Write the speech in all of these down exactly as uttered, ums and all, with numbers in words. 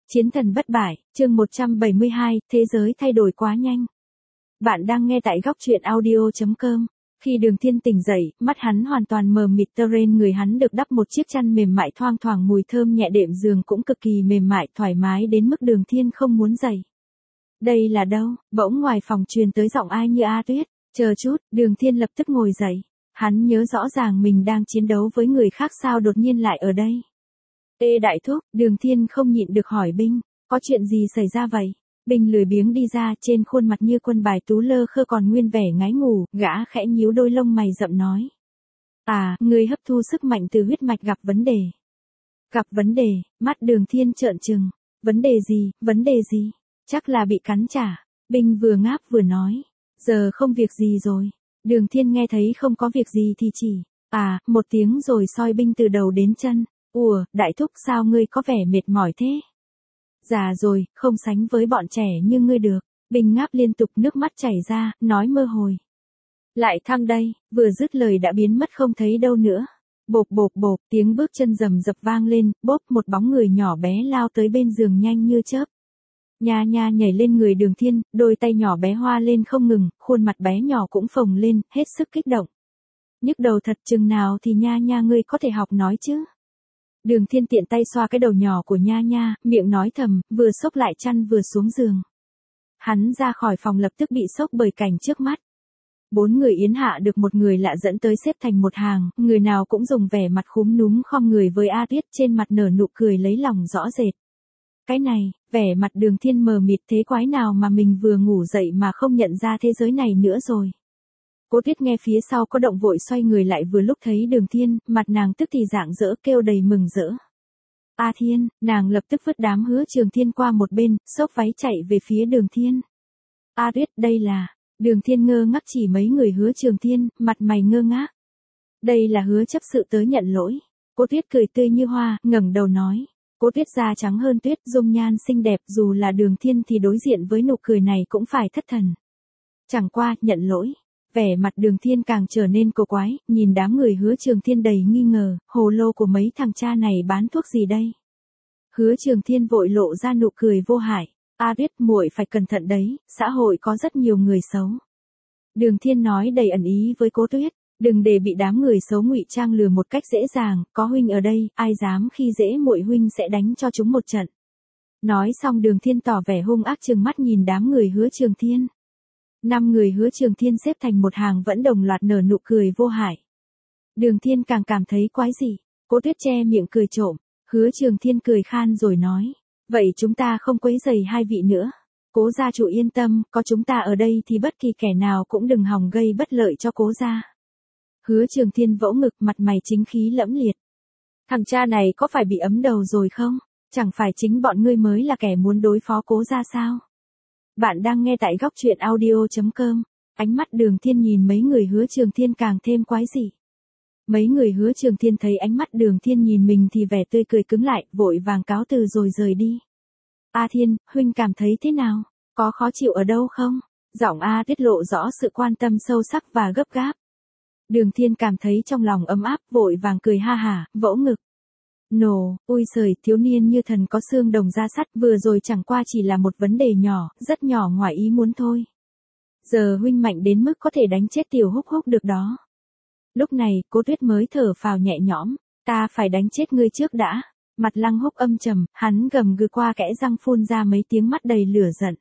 Chiến thần bất bại, chương một trăm bảy mươi hai, thế giới thay đổi quá nhanh. Bạn đang nghe tại góc truyện audio chấm com. Khi Đường Thiên tỉnh dậy, mắt hắn hoàn toàn mờ mịt, trên người hắn được đắp một chiếc chăn mềm mại thoang thoảng mùi thơm nhẹ, đệm giường cũng cực kỳ mềm mại, thoải mái đến mức Đường Thiên không muốn dậy. Đây là đâu? Bỗng ngoài phòng truyền tới giọng ai như A Tuyết. Chờ chút, Đường Thiên lập tức ngồi dậy. Hắn nhớ rõ ràng mình đang chiến đấu với người khác, sao đột nhiên lại ở đây. Ê đại thúc, Đường Thiên không nhịn được hỏi Binh, có chuyện gì xảy ra vậy? Binh lười biếng đi ra, trên khuôn mặt như quân bài tú lơ khơ còn nguyên vẻ ngái ngủ, gã khẽ nhíu đôi lông mày rậm nói. À, người hấp thu sức mạnh từ huyết mạch gặp vấn đề. Gặp vấn đề, mắt Đường Thiên trợn trừng. Vấn đề gì, vấn đề gì? Chắc là bị cắn trả. Binh vừa ngáp vừa nói. Giờ không việc gì rồi. Đường Thiên nghe thấy không có việc gì thì chỉ. À, một tiếng rồi soi Binh từ đầu đến chân. Ủa, đại thúc sao ngươi có vẻ mệt mỏi thế? Già rồi, không sánh với bọn trẻ như ngươi được. Binh ngáp liên tục, nước mắt chảy ra, nói mơ hồi. Lại thăng đây, vừa dứt lời đã biến mất không thấy đâu nữa. Bộp bộp bộp, tiếng bước chân rầm rập vang lên, bốp, một bóng người nhỏ bé lao tới bên giường nhanh như chớp. Nha nha nhảy lên người Đường Thiên, đôi tay nhỏ bé hoa lên không ngừng, khuôn mặt bé nhỏ cũng phồng lên, hết sức kích động. Nhức đầu thật, chừng nào thì nha nha ngươi có thể học nói chứ? Đường Thiên tiện tay xoa cái đầu nhỏ của nha nha, miệng nói thầm, vừa xốc lại chăn vừa xuống giường. Hắn ra khỏi phòng lập tức bị sốc bởi cảnh trước mắt. Bốn người yến hạ được một người lạ dẫn tới xếp thành một hàng, người nào cũng dùng vẻ mặt khúm núm khom người với A Tuyết, trên mặt nở nụ cười lấy lòng rõ rệt. Cái này, vẻ mặt Đường Thiên mờ mịt, thế quái nào mà mình vừa ngủ dậy mà không nhận ra thế giới này nữa rồi. Cố Tuyết nghe phía sau có động vội xoay người lại, vừa lúc thấy Đường Thiên, mặt nàng tức thì rạng rỡ kêu đầy mừng rỡ. A Thiên, nàng lập tức vứt đám Hứa Trường Thiên qua một bên, xốc váy chạy về phía Đường Thiên. A Tuyết, đây là, Đường Thiên ngơ ngác chỉ mấy người Hứa Trường Thiên, mặt mày ngơ ngác. Đây là Hứa chấp sự tới nhận lỗi. Cố Tuyết cười tươi như hoa, ngẩng đầu nói. Cố Tuyết da trắng hơn tuyết, dung nhan xinh đẹp, dù là Đường Thiên thì đối diện với nụ cười này cũng phải thất thần. Chẳng qua, nhận lỗi. Vẻ mặt Đường Thiên càng trở nên cổ quái, nhìn đám người Hứa Trường Thiên đầy nghi ngờ, hồ lô của mấy thằng cha này bán thuốc gì đây? Hứa Trường Thiên vội lộ ra nụ cười vô hại. A Tuyết, muội phải cẩn thận đấy, xã hội có rất nhiều người xấu. Đường Thiên nói đầy ẩn ý với Cố Tuyết, đừng để bị đám người xấu ngụy trang lừa một cách dễ dàng, có huynh ở đây, ai dám khi dễ muội huynh sẽ đánh cho chúng một trận. Nói xong Đường Thiên tỏ vẻ hung ác trừng mắt nhìn đám người Hứa Trường Thiên. Năm người Hứa Trường Thiên xếp thành một hàng vẫn đồng loạt nở nụ cười vô hại. Đường Thiên càng cảm thấy quái dị. Cố Tuyết che miệng cười trộm. Hứa Trường Thiên cười khan rồi nói. Vậy chúng ta không quấy rầy hai vị nữa. Cố gia chủ yên tâm, có chúng ta ở đây thì bất kỳ kẻ nào cũng đừng hòng gây bất lợi cho Cố gia. Hứa Trường Thiên vỗ ngực, mặt mày chính khí lẫm liệt. Thằng cha này có phải bị ấm đầu rồi không? Chẳng phải chính bọn ngươi mới là kẻ muốn đối phó Cố gia sao? Bạn đang nghe tại góc truyện audio chấm com. Ánh mắt Đường Thiên nhìn mấy người Hứa Trường Thiên càng thêm quái dị. Mấy người Hứa Trường Thiên thấy ánh mắt Đường Thiên nhìn mình thì vẻ tươi cười cứng lại, vội vàng cáo từ rồi rời đi. A Thiên, huynh cảm thấy thế nào? Có khó chịu ở đâu không? Giọng A tiết lộ rõ sự quan tâm sâu sắc và gấp gáp. Đường Thiên cảm thấy trong lòng ấm áp, vội vàng cười ha hả, vỗ ngực. Nổ, ui giời, thiếu niên như thần có xương đồng da sắt, vừa rồi chẳng qua chỉ là một vấn đề nhỏ, rất nhỏ ngoài ý muốn thôi. Giờ huynh mạnh đến mức có thể đánh chết tiểu Húc Húc được đó. Lúc này, Cố Tuyết mới thở phào nhẹ nhõm, ta phải đánh chết ngươi trước đã. Mặt Lăng Húc âm trầm, hắn gầm gừ qua kẽ răng phun ra mấy tiếng, mắt đầy lửa giận.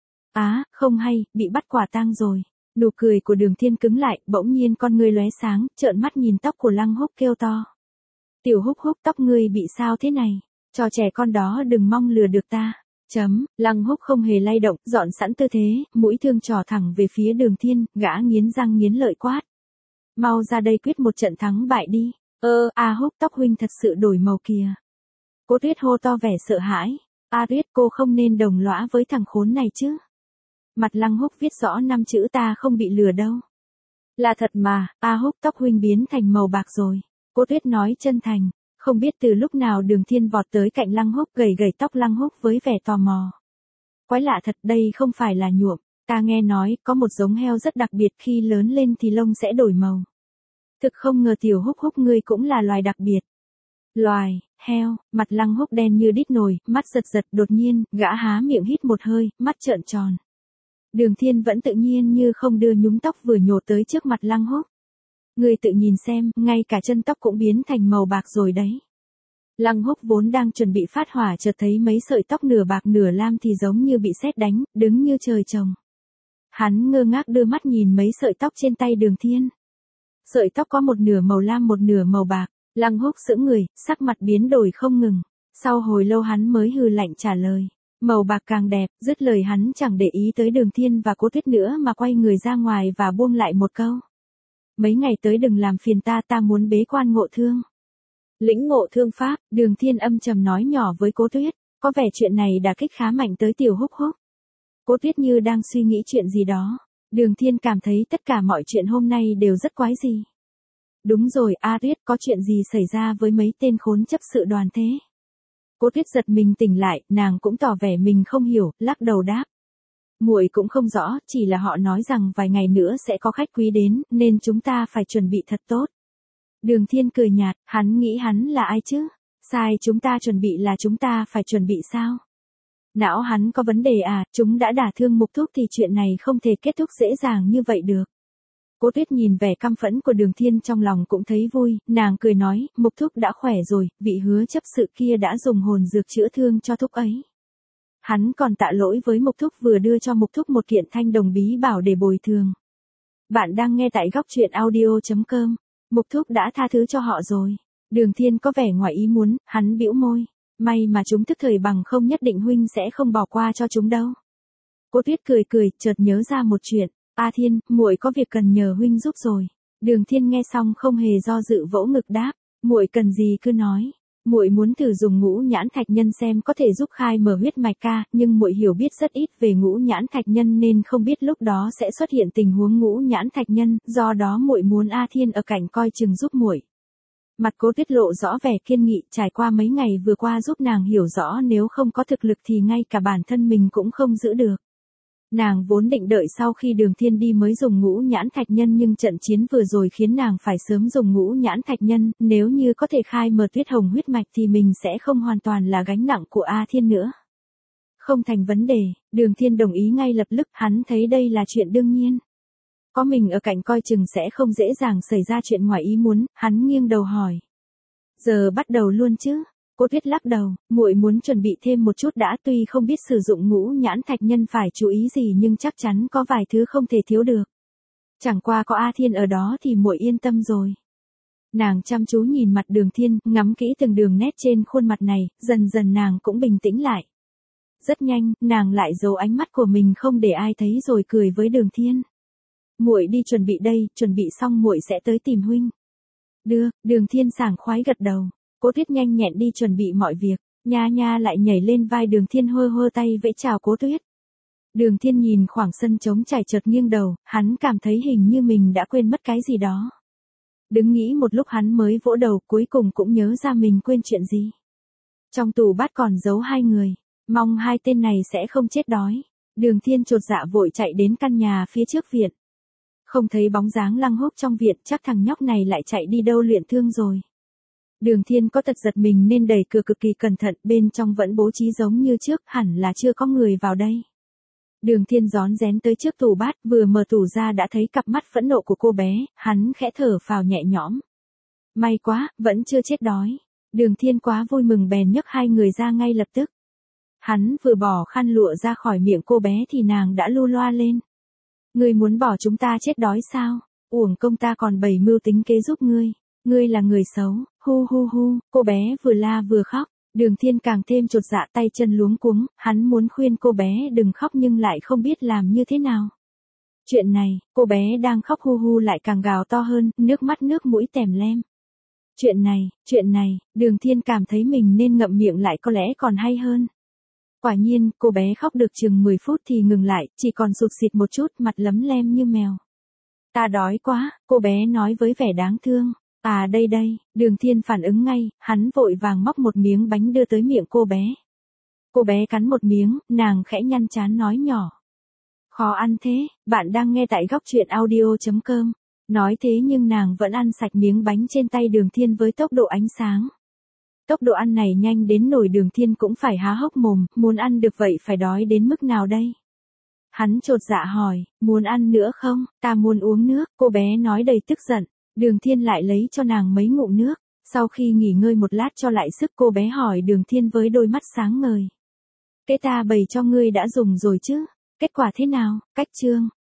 Á, không hay, bị bắt quả tang rồi. Nụ cười của Đường Thiên cứng lại, bỗng nhiên con ngươi lóe sáng, trợn mắt nhìn tóc của Lăng Húc kêu to. Tiểu Húc Húc, tóc ngươi bị sao thế này? Trò trẻ con đó đừng mong lừa được ta. Chấm, Lăng Húc không hề lay động, dọn sẵn tư thế, mũi thương trò thẳng về phía Đường Thiên, gã nghiến răng nghiến lợi quát. Mau ra đây quyết một trận thắng bại đi. Ơ, A Húc, tóc huynh thật sự đổi màu kìa. Cố Tuyết hô to vẻ sợ hãi. A Tuyết, cô không nên đồng lõa với thằng khốn này chứ. Mặt Lăng Húc viết rõ năm chữ ta không bị lừa đâu. Là thật mà, A Húc, tóc huynh biến thành màu bạc rồi. Cố Tuyết nói chân thành, không biết từ lúc nào Đường Thiên vọt tới cạnh Lăng Húc, gầy gầy tóc Lăng Húc với vẻ tò mò. Quái lạ thật, đây không phải là nhuộm, ta nghe nói có một giống heo rất đặc biệt, khi lớn lên thì lông sẽ đổi màu. Thực không ngờ tiểu Húc Húc ngươi cũng là loài đặc biệt. Loài, heo, mặt Lăng Húc đen như đít nồi, mắt giật giật, đột nhiên, gã há miệng hít một hơi, mắt trợn tròn. Đường Thiên vẫn tự nhiên như không đưa nhúm tóc vừa nhổ tới trước mặt Lăng Húc. Ngươi tự nhìn xem, ngay cả chân tóc cũng biến thành màu bạc rồi đấy. Lăng Húc vốn đang chuẩn bị phát hỏa chợt thấy mấy sợi tóc nửa bạc nửa lam thì giống như bị sét đánh, đứng như trời trồng. Hắn ngơ ngác đưa mắt nhìn mấy sợi tóc trên tay Đường Thiên. Sợi tóc có một nửa màu lam một nửa màu bạc, Lăng Húc sững người, sắc mặt biến đổi không ngừng. Sau hồi lâu hắn mới hừ lạnh trả lời. Màu bạc càng đẹp, dứt lời hắn chẳng để ý tới Đường Thiên và Cố Tuyết nữa mà quay người ra ngoài và buông lại một câu. Mấy ngày tới đừng làm phiền ta, ta muốn bế quan ngộ thương. Lĩnh ngộ thương pháp, Đường Thiên âm trầm nói nhỏ với Cố Tuyết, có vẻ chuyện này đả kích khá mạnh tới Tiểu Húc Húc. Cố Tuyết như đang suy nghĩ chuyện gì đó. Đường Thiên cảm thấy tất cả mọi chuyện hôm nay đều rất quái dị. Đúng rồi, A Tuyết, có chuyện gì xảy ra với mấy tên khốn chấp sự đoàn thế? Cố Tuyết giật mình tỉnh lại, nàng cũng tỏ vẻ mình không hiểu, lắc đầu đáp. Muội cũng không rõ, chỉ là họ nói rằng vài ngày nữa sẽ có khách quý đến, nên chúng ta phải chuẩn bị thật tốt. Đường Thiên cười nhạt, hắn nghĩ hắn là ai chứ? Sai, chúng ta chuẩn bị là chúng ta phải chuẩn bị sao? Não hắn có vấn đề à, chúng đã đả thương Mục Thúc thì chuyện này không thể kết thúc dễ dàng như vậy được. Cố Tuyết nhìn vẻ căm phẫn của Đường Thiên trong lòng cũng thấy vui, nàng cười nói, Mục Thúc đã khỏe rồi, vị hứa chấp sự kia đã dùng hồn dược chữa thương cho Thúc ấy. Hắn còn tạ lỗi với Mục Thúc vừa đưa cho Mục Thúc một kiện thanh đồng bí bảo để bồi thường. Bạn đang nghe tại góc truyện audio chấm com. Mục Thúc đã tha thứ cho họ rồi. Đường Thiên có vẻ ngoài ý muốn, hắn bĩu môi. May mà chúng thức thời bằng không nhất định huynh sẽ không bỏ qua cho chúng đâu. Cố Tuyết cười cười, chợt nhớ ra một chuyện. A Thiên, muội có việc cần nhờ huynh giúp rồi. Đường Thiên nghe xong không hề do dự vỗ ngực đáp. Muội cần gì cứ nói. Muội muốn thử dùng ngũ nhãn thạch nhân xem có thể giúp khai mở huyết mạch ca, nhưng muội hiểu biết rất ít về ngũ nhãn thạch nhân nên không biết lúc đó sẽ xuất hiện tình huống ngũ nhãn thạch nhân, do đó muội muốn A Thiên ở cạnh coi chừng giúp muội. Mặt Cố Tuyết lộ rõ vẻ kiên nghị, trải qua mấy ngày vừa qua giúp nàng hiểu rõ nếu không có thực lực thì ngay cả bản thân mình cũng không giữ được. Nàng vốn định đợi sau khi Đường Thiên đi mới dùng ngũ nhãn thạch nhân nhưng trận chiến vừa rồi khiến nàng phải sớm dùng ngũ nhãn thạch nhân, nếu như có thể khai mở Tuyết Hồng huyết mạch thì mình sẽ không hoàn toàn là gánh nặng của A Thiên nữa. Không thành vấn đề, Đường Thiên đồng ý ngay lập tức, hắn thấy đây là chuyện đương nhiên. Có mình ở cạnh coi chừng sẽ không dễ dàng xảy ra chuyện ngoài ý muốn, hắn nghiêng đầu hỏi. Giờ bắt đầu luôn chứ? Cố Tuyết lắc đầu, muội muốn chuẩn bị thêm một chút đã, tuy không biết sử dụng ngũ nhãn thạch nhân phải chú ý gì nhưng chắc chắn có vài thứ không thể thiếu được. Chẳng qua có A Thiên ở đó thì muội yên tâm rồi. Nàng chăm chú nhìn mặt Đường Thiên, ngắm kỹ từng đường nét trên khuôn mặt này, dần dần nàng cũng bình tĩnh lại. Rất nhanh, nàng lại giấu ánh mắt của mình không để ai thấy rồi cười với Đường Thiên. Muội đi chuẩn bị đây, chuẩn bị xong muội sẽ tới tìm huynh. Được, Đường Thiên sảng khoái gật đầu. Cố Tuyết nhanh nhẹn đi chuẩn bị mọi việc, Nha Nha lại nhảy lên vai Đường Thiên hơ hơ tay vẫy chào Cố Tuyết. Đường Thiên nhìn khoảng sân trống trải chợt nghiêng đầu, hắn cảm thấy hình như mình đã quên mất cái gì đó. Đứng nghĩ một lúc hắn mới vỗ đầu, cuối cùng cũng nhớ ra mình quên chuyện gì. Trong tủ bát còn giấu hai người, mong hai tên này sẽ không chết đói. Đường Thiên chột dạ vội chạy đến căn nhà phía trước viện. Không thấy bóng dáng Lăng Húc trong viện, chắc thằng nhóc này lại chạy đi đâu luyện thương rồi. Đường Thiên có tật giật mình nên đẩy cửa cực kỳ cẩn thận, bên trong vẫn bố trí giống như trước, hẳn là chưa có người vào đây. Đường Thiên rón rén tới trước tủ bát, vừa mở tủ ra đã thấy cặp mắt phẫn nộ của cô bé, hắn khẽ thở phào nhẹ nhõm. May quá, vẫn chưa chết đói. Đường Thiên quá vui mừng bèn nhấc hai người ra ngay lập tức. Hắn vừa bỏ khăn lụa ra khỏi miệng cô bé thì nàng đã lu loa lên. Ngươi muốn bỏ chúng ta chết đói sao? Uổng công ta còn bày mưu tính kế giúp ngươi. Ngươi là người xấu, hu hu hu, cô bé vừa la vừa khóc. Đường Thiên càng thêm chột dạ, tay chân luống cuống, hắn muốn khuyên cô bé đừng khóc nhưng lại không biết làm như thế nào. Chuyện này, cô bé đang khóc hu hu lại càng gào to hơn, nước mắt nước mũi tèm lem. Chuyện này, chuyện này, Đường Thiên cảm thấy mình nên ngậm miệng lại có lẽ còn hay hơn. Quả nhiên, cô bé khóc được chừng mười phút thì ngừng lại, chỉ còn sụt xịt một chút, mặt lấm lem như mèo. Ta đói quá, cô bé nói với vẻ đáng thương. À đây đây, Đường Thiên phản ứng ngay, hắn vội vàng móc một miếng bánh đưa tới miệng cô bé. Cô bé cắn một miếng, nàng khẽ nhăn trán nói nhỏ. Khó ăn thế, bạn đang nghe tại góc truyện audio chấm com. Nói thế nhưng nàng vẫn ăn sạch miếng bánh trên tay Đường Thiên với tốc độ ánh sáng. Tốc độ ăn này nhanh đến nổi Đường Thiên cũng phải há hốc mồm, muốn ăn được vậy phải đói đến mức nào đây? Hắn chột dạ hỏi, muốn ăn nữa không, ta muốn uống nước, cô bé nói đầy tức giận. Đường Thiên lại lấy cho nàng mấy ngụm nước, sau khi nghỉ ngơi một lát cho lại sức cô bé hỏi Đường Thiên với đôi mắt sáng ngời. Cái ta bày cho ngươi đã dùng rồi chứ, kết quả thế nào, cách chương.